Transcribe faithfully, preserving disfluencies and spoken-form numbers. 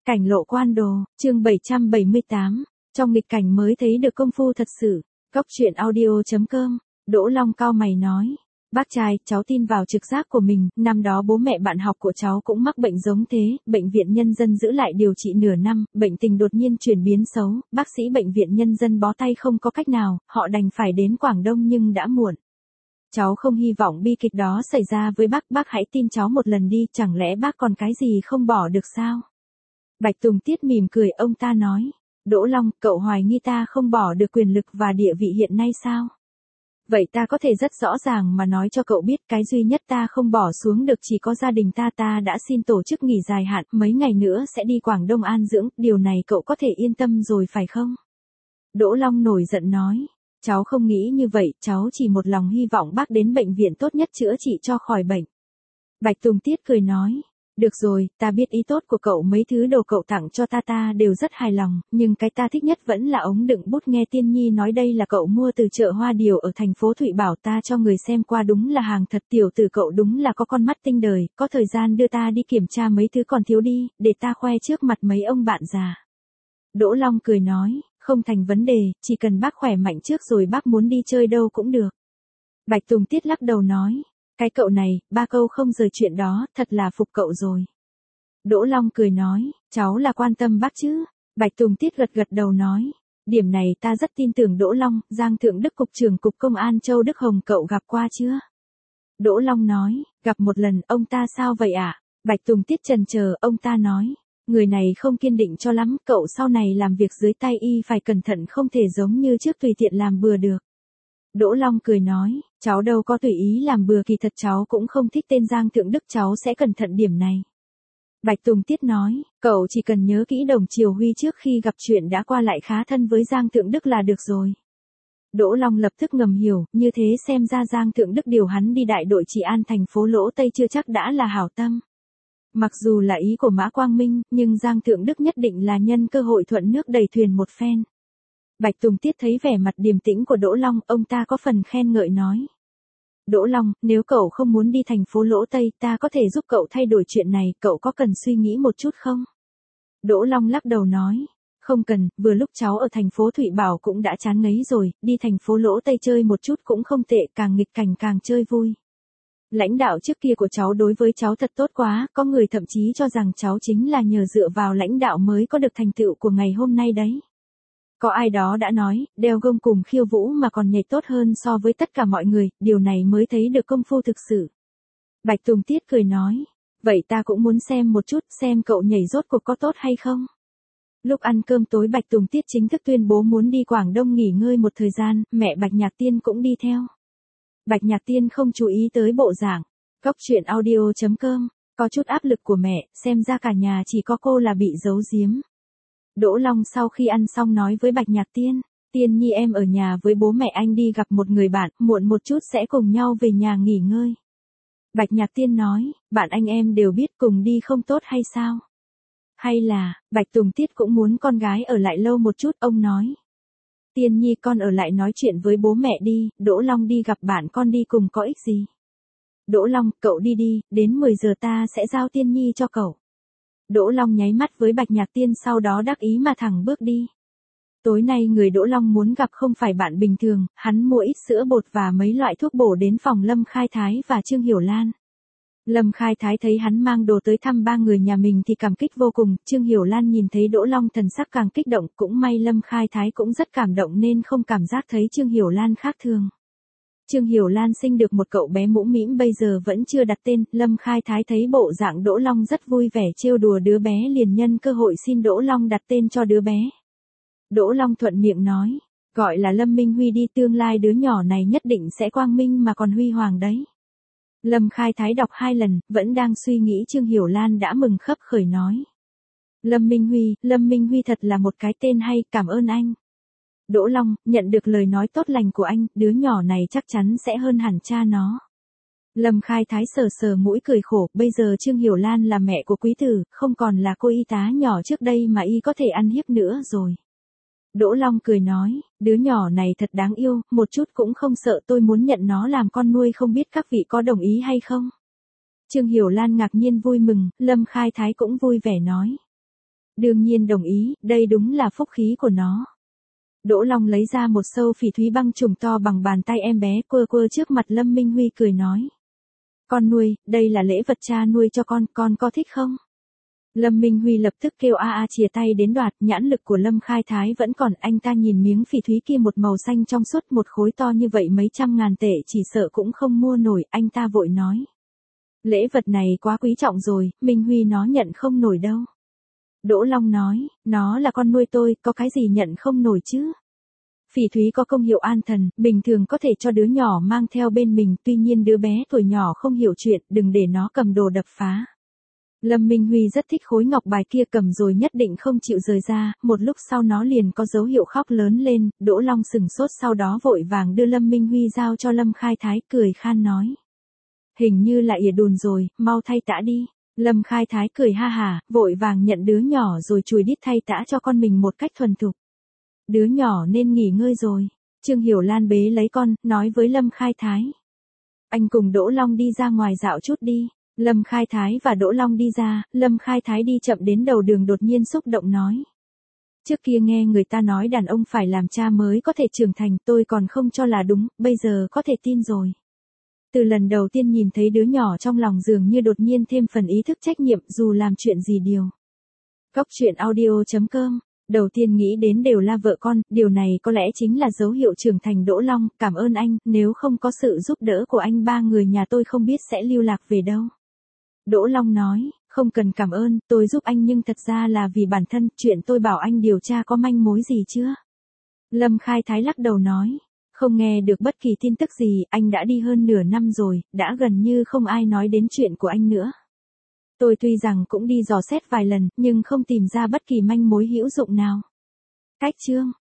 Cảnh lộ quan đồ, chương bảy trăm bảy mươi tám, trong nghịch cảnh mới thấy được công phu thật sự. Góc truyện audio chấm com, Đỗ Long cau mày nói. Bác trai, cháu tin vào trực giác của mình, năm đó bố mẹ bạn học của cháu cũng mắc bệnh giống thế, bệnh viện nhân dân giữ lại điều trị nửa năm, bệnh tình đột nhiên chuyển biến xấu, bác sĩ bệnh viện nhân dân bó tay không có cách nào, họ đành phải đến Quảng Đông nhưng đã muộn. Cháu không hy vọng bi kịch đó xảy ra với bác, bác hãy tin cháu một lần đi, chẳng lẽ bác còn cái gì không bỏ được sao? Bạch Tùng Tiết mỉm cười, ông ta nói. Đỗ Long, cậu hoài nghi ta không bỏ được quyền lực và địa vị hiện nay sao? Vậy ta có thể rất rõ ràng mà nói cho cậu biết, cái duy nhất ta không bỏ xuống được chỉ có gia đình ta. Ta đã xin tổ chức nghỉ dài hạn, mấy ngày nữa sẽ đi Quảng Đông an dưỡng, điều này cậu có thể yên tâm rồi phải không? Đỗ Long nổi giận nói. Cháu không nghĩ như vậy, cháu chỉ một lòng hy vọng bác đến bệnh viện tốt nhất chữa trị cho khỏi bệnh. Bạch Tùng Tiết cười nói. Được rồi, ta biết ý tốt của cậu, mấy thứ đồ cậu tặng cho ta ta đều rất hài lòng, nhưng cái ta thích nhất vẫn là ống đựng bút. Nghe Tiên Nhi nói đây là cậu mua từ chợ Hoa Điều ở thành phố Thụy Bảo, ta cho người xem qua, đúng là hàng thật. Tiểu tử cậu đúng là có con mắt tinh đời, có thời gian đưa ta đi kiểm tra mấy thứ còn thiếu đi, để ta khoe trước mặt mấy ông bạn già. Đỗ Long cười nói, không thành vấn đề, chỉ cần bác khỏe mạnh trước rồi bác muốn đi chơi đâu cũng được. Bạch Tùng Tiết lắc đầu nói. Cái cậu này, ba câu không rời chuyện đó, thật là phục cậu rồi. Đỗ Long cười nói, cháu là quan tâm bác chứ? Bạch Tùng Tiết gật gật đầu nói, điểm này ta rất tin tưởng Đỗ Long. Giang Thượng Đức Cục trưởng Cục Công an Châu Đức Hồng cậu gặp qua chưa? Đỗ Long nói, gặp một lần. Ông ta sao vậy ạ? À? Bạch Tùng Tiết chần chờ, ông ta nói, người này không kiên định cho lắm, cậu sau này làm việc dưới tay y phải cẩn thận, không thể giống như trước tùy tiện làm bừa được. Đỗ Long cười nói, cháu đâu có tùy ý làm bừa, kỳ thật cháu cũng không thích tên Giang Thượng Đức, cháu sẽ cẩn thận điểm này. Bạch Tùng Tiết nói, cậu chỉ cần nhớ kỹ Đồng Triều Huy trước khi gặp chuyện đã qua lại khá thân với Giang Thượng Đức là được rồi. Đỗ Long lập tức ngầm hiểu, như thế xem ra Giang Thượng Đức điều hắn đi đại đội trị an thành phố Lỗ Tây chưa chắc đã là hảo tâm. Mặc dù là ý của Mã Quang Minh, nhưng Giang Thượng Đức nhất định là nhân cơ hội thuận nước đẩy thuyền một phen. Bạch Tùng Tiết thấy vẻ mặt điềm tĩnh của Đỗ Long, ông ta có phần khen ngợi nói. Đỗ Long, nếu cậu không muốn đi thành phố Lỗ Tây, ta có thể giúp cậu thay đổi chuyện này, cậu có cần suy nghĩ một chút không? Đỗ Long lắc đầu nói. Không cần, vừa lúc cháu ở thành phố Thụy Bảo cũng đã chán ngấy rồi, đi thành phố Lỗ Tây chơi một chút cũng không tệ, càng nghịch cảnh càng chơi vui. Lãnh đạo trước kia của cháu đối với cháu thật tốt quá, có người thậm chí cho rằng cháu chính là nhờ dựa vào lãnh đạo mới có được thành tựu của ngày hôm nay đấy. Có ai đó đã nói, đeo gông cùng khiêu vũ mà còn nhảy tốt hơn so với tất cả mọi người, điều này mới thấy được công phu thực sự. Bạch Tùng Tiết cười nói, vậy ta cũng muốn xem một chút, xem cậu nhảy rốt cuộc có tốt hay không. Lúc ăn cơm tối Bạch Tùng Tiết chính thức tuyên bố muốn đi Quảng Đông nghỉ ngơi một thời gian, mẹ Bạch Nhạc Tiên cũng đi theo. Bạch Nhạc Tiên không chú ý tới bộ dạng. Góc truyện audio chấm com, có chút áp lực của mẹ, xem ra cả nhà chỉ có cô là bị giấu giếm. Đỗ Long sau khi ăn xong nói với Bạch Nhạc Tiên, Tiên Nhi em ở nhà với bố mẹ anh đi gặp một người bạn, muộn một chút sẽ cùng nhau về nhà nghỉ ngơi. Bạch Nhạc Tiên nói, bạn anh em đều biết, cùng đi không tốt hay sao? Hay là, Bạch Tùng Tiết cũng muốn con gái ở lại lâu một chút, ông nói. Tiên Nhi con ở lại nói chuyện với bố mẹ đi, Đỗ Long đi gặp bạn con đi cùng có ích gì? Đỗ Long, cậu đi đi, đến mười giờ ta sẽ giao Tiên Nhi cho cậu. Đỗ Long nháy mắt với Bạch Nhạc Tiên, sau đó đắc ý mà thẳng bước đi. Tối nay người Đỗ Long muốn gặp không phải bạn bình thường, hắn mua ít sữa bột và mấy loại thuốc bổ đến phòng Lâm Khai Thái và Trương Hiểu Lan. Lâm Khai Thái thấy hắn mang đồ tới thăm ba người nhà mình thì cảm kích vô cùng, Trương Hiểu Lan nhìn thấy Đỗ Long thần sắc càng kích động, cũng may Lâm Khai Thái cũng rất cảm động nên không cảm giác thấy Trương Hiểu Lan khác thường. Trương Hiểu Lan sinh được một cậu bé mũm mĩm bây giờ vẫn chưa đặt tên, Lâm Khai Thái thấy bộ dạng Đỗ Long rất vui vẻ trêu đùa đứa bé liền nhân cơ hội xin Đỗ Long đặt tên cho đứa bé. Đỗ Long thuận miệng nói, gọi là Lâm Minh Huy đi, tương lai đứa nhỏ này nhất định sẽ quang minh mà còn huy hoàng đấy. Lâm Khai Thái đọc hai lần, vẫn đang suy nghĩ, Trương Hiểu Lan đã mừng khấp khởi nói. Lâm Minh Huy, Lâm Minh Huy thật là một cái tên hay, cảm ơn anh. Đỗ Long, nhận được lời nói tốt lành của anh, đứa nhỏ này chắc chắn sẽ hơn hẳn cha nó. Lâm Khai Thái sờ sờ mũi cười khổ, bây giờ Trương Hiểu Lan là mẹ của quý tử, không còn là cô y tá nhỏ trước đây mà y có thể ăn hiếp nữa rồi. Đỗ Long cười nói, đứa nhỏ này thật đáng yêu, một chút cũng không sợ, tôi muốn nhận nó làm con nuôi, không biết các vị có đồng ý hay không? Trương Hiểu Lan ngạc nhiên vui mừng, Lâm Khai Thái cũng vui vẻ nói. Đương nhiên đồng ý, đây đúng là phúc khí của nó. Đỗ Long lấy ra một sâu phỉ thúy băng trùng to bằng bàn tay em bé, quơ quơ trước mặt Lâm Minh Huy cười nói. Con nuôi, đây là lễ vật cha nuôi cho con, con có thích không? Lâm Minh Huy lập tức kêu a a chìa tay đến đoạt, nhãn lực của Lâm Khai Thái vẫn còn, anh ta nhìn miếng phỉ thúy kia một màu xanh trong suốt, một khối to như vậy mấy trăm ngàn tệ chỉ sợ cũng không mua nổi, anh ta vội nói. Lễ vật này quá quý trọng rồi, Minh Huy nó nhận không nổi đâu. Đỗ Long nói, nó là con nuôi tôi, có cái gì nhận không nổi chứ? Phỉ thúy có công hiệu an thần, bình thường có thể cho đứa nhỏ mang theo bên mình, tuy nhiên đứa bé tuổi nhỏ không hiểu chuyện, đừng để nó cầm đồ đập phá. Lâm Minh Huy rất thích khối ngọc bài kia, cầm rồi nhất định không chịu rời ra, một lúc sau nó liền có dấu hiệu khóc lớn lên, Đỗ Long sừng sốt sau đó vội vàng đưa Lâm Minh Huy giao cho Lâm Khai Thái, cười khan nói. Hình như là ỉa đùn rồi, mau thay tã đi. Lâm Khai Thái cười ha hả, vội vàng nhận đứa nhỏ rồi chùi đít thay tã cho con mình một cách thuần thục. Đứa nhỏ nên nghỉ ngơi rồi. Trương Hiểu Lan bế lấy con, nói với Lâm Khai Thái. Anh cùng Đỗ Long đi ra ngoài dạo chút đi. Lâm Khai Thái và Đỗ Long đi ra, Lâm Khai Thái đi chậm đến đầu đường đột nhiên xúc động nói. Trước kia nghe người ta nói đàn ông phải làm cha mới có thể trưởng thành, tôi còn không cho là đúng, bây giờ có thể tin rồi. Từ lần đầu tiên nhìn thấy đứa nhỏ trong lòng dường như đột nhiên thêm phần ý thức trách nhiệm dù làm chuyện gì điều. Cóc truyện audio chấm com, đầu tiên nghĩ đến đều là vợ con, điều này có lẽ chính là dấu hiệu trưởng thành. Đỗ Long, cảm ơn anh, nếu không có sự giúp đỡ của anh ba người nhà tôi không biết sẽ lưu lạc về đâu. Đỗ Long nói, không cần cảm ơn, tôi giúp anh nhưng thật ra là vì bản thân, chuyện tôi bảo anh điều tra có manh mối gì chưa? Lâm Khai Thái lắc đầu nói. Không nghe được bất kỳ tin tức gì, anh đã đi hơn nửa năm rồi, đã gần như không ai nói đến chuyện của anh nữa. Tôi tuy rằng cũng đi dò xét vài lần, nhưng không tìm ra bất kỳ manh mối hữu dụng nào. Cách chương